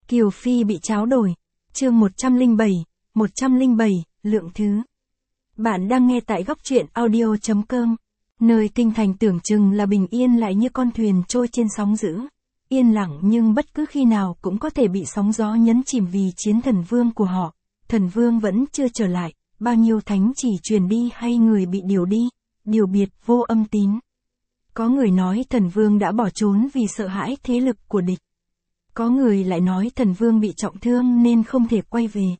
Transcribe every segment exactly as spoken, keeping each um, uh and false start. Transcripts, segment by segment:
Kiều Phi bị tráo đổi. Chương một trăm lẻ bảy, một trăm lẻ bảy, lượng thứ. Bạn đang nghe tại góc truyện audio chấm com. Nơi kinh thành tưởng chừng là bình yên lại như con thuyền trôi trên sóng dữ. Yên lặng nhưng bất cứ khi nào cũng có thể bị sóng gió nhấn chìm vì chiến thần vương của họ. Thần vương vẫn chưa trở lại, bao nhiêu thánh chỉ truyền đi hay người bị điều đi, điều biệt vô âm tín. Có người nói thần vương đã bỏ trốn vì sợ hãi thế lực của địch. Có người lại nói thần vương bị trọng thương nên không thể quay về.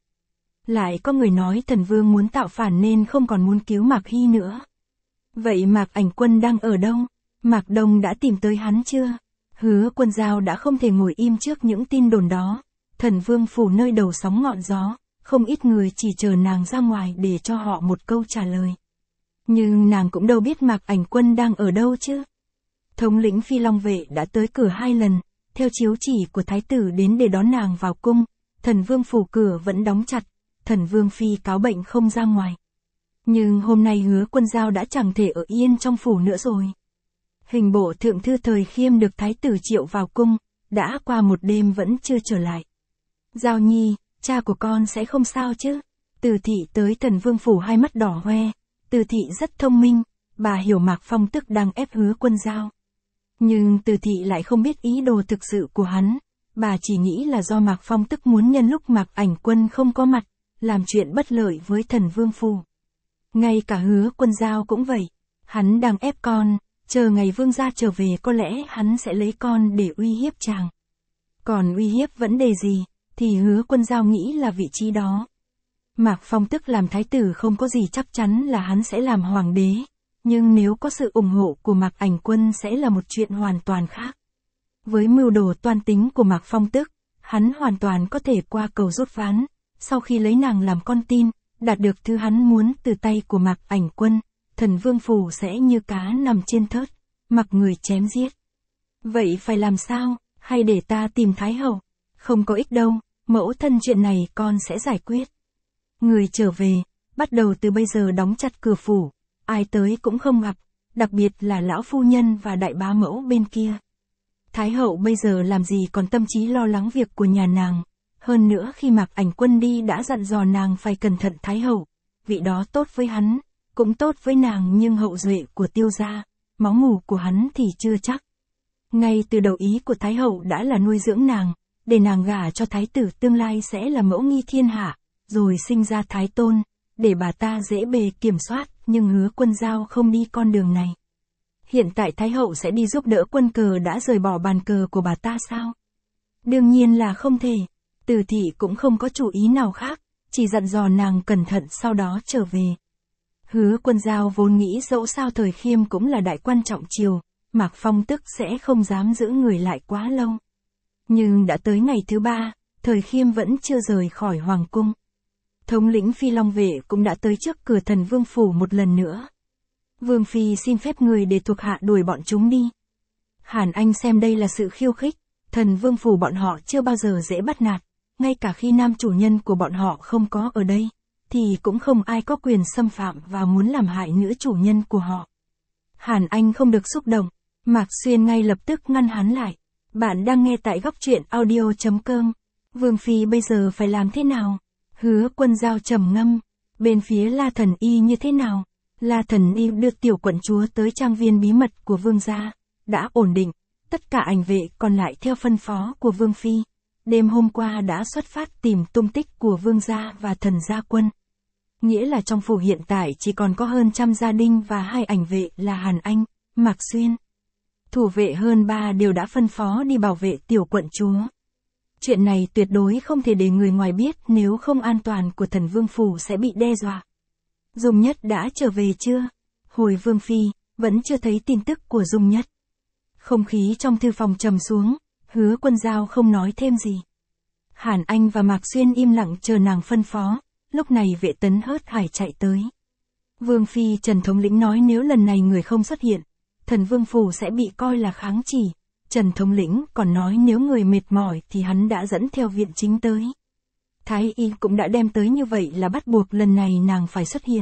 Lại có người nói thần vương muốn tạo phản nên không còn muốn cứu Mạc Hy nữa. Vậy Mạc Ảnh Quân đang ở đâu? Mạc Đông đã tìm tới hắn chưa? Hứa Quân Giao đã không thể ngồi im trước những tin đồn đó. Thần vương phủ nơi đầu sóng ngọn gió, không ít người chỉ chờ nàng ra ngoài để cho họ một câu trả lời. Nhưng nàng cũng đâu biết Mạc Ảnh Quân đang ở đâu chứ. Thống lĩnh Phi Long vệ đã tới cửa hai lần, theo chiếu chỉ của thái tử đến để đón nàng vào cung. Thần vương phủ cửa vẫn đóng chặt, thần vương phi cáo bệnh không ra ngoài. Nhưng hôm nay Hứa Quân Giao đã chẳng thể ở yên trong phủ nữa rồi. Hình bộ thượng thư Thời Khiêm được thái tử triệu vào cung, đã qua một đêm vẫn chưa trở lại. Giao Nhi, cha của con sẽ không sao chứ? Từ thị tới thần vương phủ hai mắt đỏ hoe. Từ thị rất thông minh, bà hiểu Mạc Phong Tức đang ép Hứa Quân Giao. Nhưng Từ thị lại không biết ý đồ thực sự của hắn, bà chỉ nghĩ là do Mạc Phong Tức muốn nhân lúc Mạc Ảnh Quân không có mặt, làm chuyện bất lợi với thần vương phủ. Ngay cả Hứa Quân Giao cũng vậy, hắn đang ép con, chờ ngày vương gia trở về có lẽ hắn sẽ lấy con để uy hiếp chàng. Còn uy hiếp vấn đề gì, thì Hứa Quân Giao nghĩ là vị trí đó. Mạc Phong Tức làm thái tử không có gì chắc chắn là hắn sẽ làm hoàng đế, nhưng nếu có sự ủng hộ của Mạc Ảnh Quân sẽ là một chuyện hoàn toàn khác. Với mưu đồ toan tính của Mạc Phong Tức, hắn hoàn toàn có thể qua cầu rút ván, sau khi lấy nàng làm con tin, đạt được thứ hắn muốn từ tay của Mạc Ảnh Quân, thần vương phủ sẽ như cá nằm trên thớt, mặc người chém giết. Vậy phải làm sao, hay để ta tìm Thái Hậu? Không có ích đâu, mẫu thân chuyện này con sẽ giải quyết. Người trở về, bắt đầu từ bây giờ đóng chặt cửa phủ, ai tới cũng không gặp, đặc biệt là lão phu nhân và đại bá mẫu bên kia. Thái Hậu bây giờ làm gì còn tâm trí lo lắng việc của nhà nàng, hơn nữa khi Mạc Ảnh Quân đi đã dặn dò nàng phải cẩn thận Thái Hậu, vị đó tốt với hắn, cũng tốt với nàng nhưng hậu duệ của Tiêu gia, máu mủ của hắn thì chưa chắc. Ngay từ đầu ý của Thái Hậu đã là nuôi dưỡng nàng, để nàng gả cho thái tử tương lai sẽ là mẫu nghi thiên hạ, rồi sinh ra Thái Tôn, để bà ta dễ bề kiểm soát, nhưng Hứa Quân Giao không đi con đường này. Hiện tại Thái Hậu sẽ đi giúp đỡ quân cờ đã rời bỏ bàn cờ của bà ta sao? Đương nhiên là không thể. Từ thị cũng không có chủ ý nào khác, chỉ dặn dò nàng cẩn thận sau đó trở về. Hứa Quân Giao vốn nghĩ dẫu sao Thời Khiêm cũng là đại quan trọng triều, Mạc Phong Tức sẽ không dám giữ người lại quá lâu. Nhưng đã tới ngày thứ ba, Thời Khiêm vẫn chưa rời khỏi hoàng cung. Thống lĩnh Phi Long vệ cũng đã tới trước cửa thần vương phủ một lần nữa. Vương phi xin phép người để thuộc hạ đuổi bọn chúng đi. Hàn Anh xem đây là sự khiêu khích, thần vương phủ bọn họ chưa bao giờ dễ bắt nạt, ngay cả khi nam chủ nhân của bọn họ không có ở đây, thì cũng không ai có quyền xâm phạm và muốn làm hại nữ chủ nhân của họ. Hàn Anh không được xúc động, Mạc Xuyên ngay lập tức ngăn hắn lại. Bạn đang nghe tại góc truyện audio chấm com. Vương phi bây giờ phải làm thế nào? Hứa Quân Giao trầm ngâm. Bên phía La Thần Y như thế nào? La Thần Y đưa tiểu quận chúa tới trang viên bí mật của vương gia, đã ổn định, tất cả ảnh vệ còn lại theo phân phó của vương phi. Đêm hôm qua đã xuất phát tìm tung tích của vương gia và thần gia quân. Nghĩa là trong phủ hiện tại chỉ còn có hơn trăm gia đình và hai ảnh vệ là Hàn Anh, Mạc Xuyên. Thủ vệ hơn ba đều đã phân phó đi bảo vệ tiểu quận chúa. Chuyện này tuyệt đối không thể để người ngoài biết, nếu không an toàn của thần vương phủ sẽ bị đe dọa. Dung Nhất đã trở về chưa? Hồi vương phi, vẫn chưa thấy tin tức của Dung Nhất. Không khí trong thư phòng trầm xuống, Hứa Quân Giao không nói thêm gì. Hàn Anh và Mạc Xuyên im lặng chờ nàng phân phó, lúc này vệ tấn hớt hải chạy tới. Vương phi Trần thống lĩnh nói nếu lần này người không xuất hiện, thần vương phủ sẽ bị coi là kháng chỉ. Trần thống lĩnh còn nói nếu người mệt mỏi thì hắn đã dẫn theo viện chính tới. Thái y cũng đã đem tới như vậy là bắt buộc lần này nàng phải xuất hiện.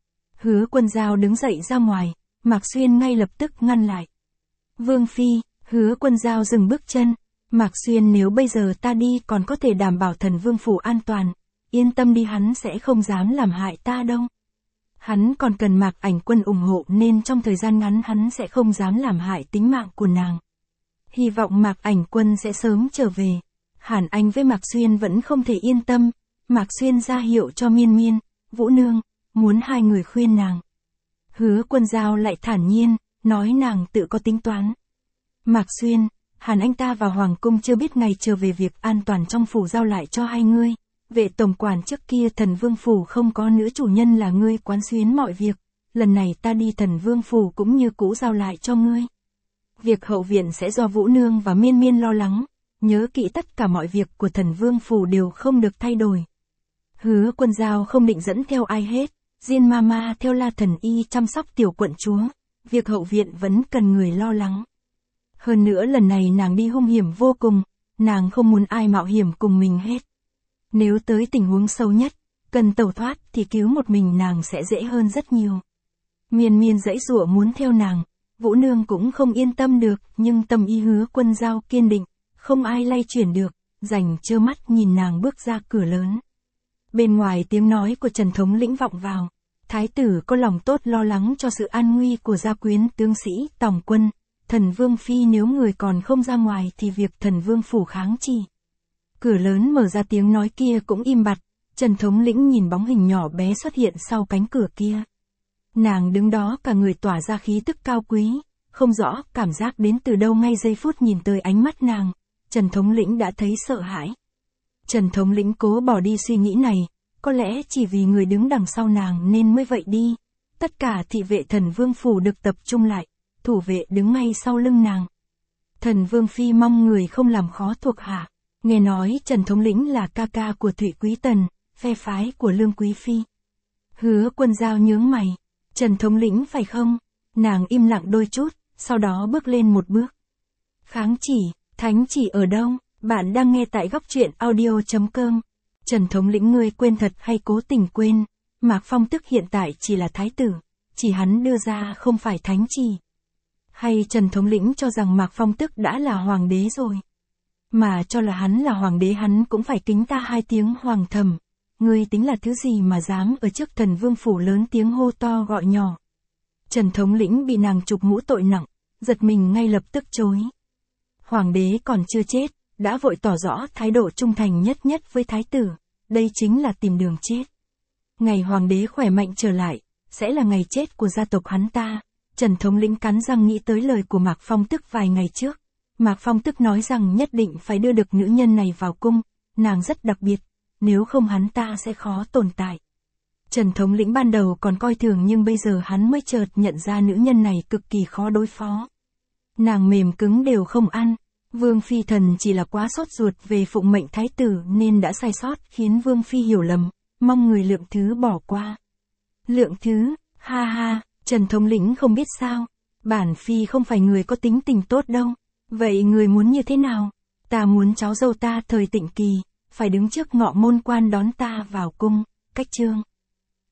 Hứa Quân Giao đứng dậy ra ngoài, Mạc Xuyên ngay lập tức ngăn lại. Vương phi, Hứa Quân Giao dừng bước chân, Mạc Xuyên, nếu bây giờ ta đi còn có thể đảm bảo thần vương phủ an toàn, yên tâm đi, hắn sẽ không dám làm hại ta đâu. Hắn còn cần Mạc Ảnh Quân ủng hộ nên trong thời gian ngắn hắn sẽ không dám làm hại tính mạng của nàng. Hy vọng Mạc Ảnh Quân sẽ sớm trở về. Hàn Anh với Mạc Xuyên vẫn không thể yên tâm. Mạc Xuyên ra hiệu cho Miên Miên, Vũ Nương, muốn hai người khuyên nàng. Hứa Quân Giao lại thản nhiên, nói nàng tự có tính toán. Mạc Xuyên, Hàn Anh ta vào Hoàng Cung chưa biết ngày trở về, việc an toàn trong phủ giao lại cho hai ngươi. Vệ tổng quản trước kia Thần Vương phủ không có nữ chủ nhân là ngươi quán xuyến mọi việc, lần này ta đi Thần Vương phủ cũng như cũ giao lại cho ngươi. Việc hậu viện sẽ do Vũ Nương và Miên Miên lo lắng, nhớ kỹ tất cả mọi việc của Thần Vương phủ đều không được thay đổi. Hứa Quân Giao không định dẫn theo ai hết, Diên Mama theo La Thần Y chăm sóc tiểu quận chúa, việc hậu viện vẫn cần người lo lắng. Hơn nữa lần này nàng đi hung hiểm vô cùng, nàng không muốn ai mạo hiểm cùng mình hết. Nếu tới tình huống xấu nhất, cần tẩu thoát thì cứu một mình nàng sẽ dễ hơn rất nhiều. Miên Miên giãy giụa muốn theo nàng, Vũ Nương cũng không yên tâm được, nhưng tâm ý Hứa Quân Giao kiên định, không ai lay chuyển được, rảnh trơ mắt nhìn nàng bước ra cửa lớn. Bên ngoài tiếng nói của Trần thống lĩnh vọng vào, thái tử có lòng tốt lo lắng cho sự an nguy của gia quyến tướng sĩ, tòng quân, Thần Vương phi, nếu người còn không ra ngoài thì việc Thần Vương phủ kháng chỉ. Cửa lớn mở ra, tiếng nói kia cũng im bặt, Trần thống lĩnh nhìn bóng hình nhỏ bé xuất hiện sau cánh cửa kia. Nàng đứng đó cả người tỏa ra khí tức cao quý, không rõ cảm giác đến từ đâu, ngay giây phút nhìn tới ánh mắt nàng, Trần thống lĩnh đã thấy sợ hãi. Trần thống lĩnh cố bỏ đi suy nghĩ này, có lẽ chỉ vì người đứng đằng sau nàng nên mới vậy đi. Tất cả thị vệ Thần Vương phủ được tập trung lại, thủ vệ đứng ngay sau lưng nàng. Thần Vương phi mong người không làm khó thuộc hạ. Nghe nói Trần thống lĩnh là ca ca của Thụy Quý Tần, phe phái của Lương Quý phi. Hứa Quân Giao nhướng mày, Trần thống lĩnh phải không? Nàng im lặng đôi chút, sau đó bước lên một bước. Kháng chỉ, thánh chỉ ở đâu? Bạn đang nghe tại góc truyện audio chấm com. Trần thống lĩnh, ngươi quên thật hay cố tình quên? Mạc Phong Tức hiện tại chỉ là thái tử, chỉ hắn đưa ra không phải thánh chỉ. Hay Trần thống lĩnh cho rằng Mạc Phong Tức đã là hoàng đế rồi? Mà cho là hắn là hoàng đế hắn cũng phải kính ta hai tiếng hoàng thầm. Ngươi tính là thứ gì mà dám ở trước Thần Vương phủ lớn tiếng hô to gọi nhỏ? Trần thống lĩnh bị nàng trục mũ tội nặng, giật mình ngay lập tức chối. Hoàng đế còn chưa chết, đã vội tỏ rõ thái độ trung thành nhất nhất với thái tử, đây chính là tìm đường chết. Ngày hoàng đế khỏe mạnh trở lại, sẽ là ngày chết của gia tộc hắn ta. Trần thống lĩnh cắn răng nghĩ tới lời của Mạc Phong Tức vài ngày trước. Mạc Phong Tức nói rằng nhất định phải đưa được nữ nhân này vào cung, nàng rất đặc biệt, nếu không hắn ta sẽ khó tồn tại. Trần thống lĩnh ban đầu còn coi thường nhưng bây giờ hắn mới chợt nhận ra nữ nhân này cực kỳ khó đối phó. Nàng mềm cứng đều không ăn. Vương Phi Thần chỉ là quá sốt ruột về phụng mệnh thái tử nên đã sai sót khiến Vương Phi hiểu lầm, mong người Lượng Thứ bỏ qua. Lượng Thứ, ha ha, Trần thống lĩnh không biết sao, bản Phi không phải người có tính tình tốt đâu. Vậy người muốn như thế nào? Ta muốn cháu dâu ta thời Tịnh Kỳ, phải đứng trước ngọ môn quan đón ta vào cung, cách chương.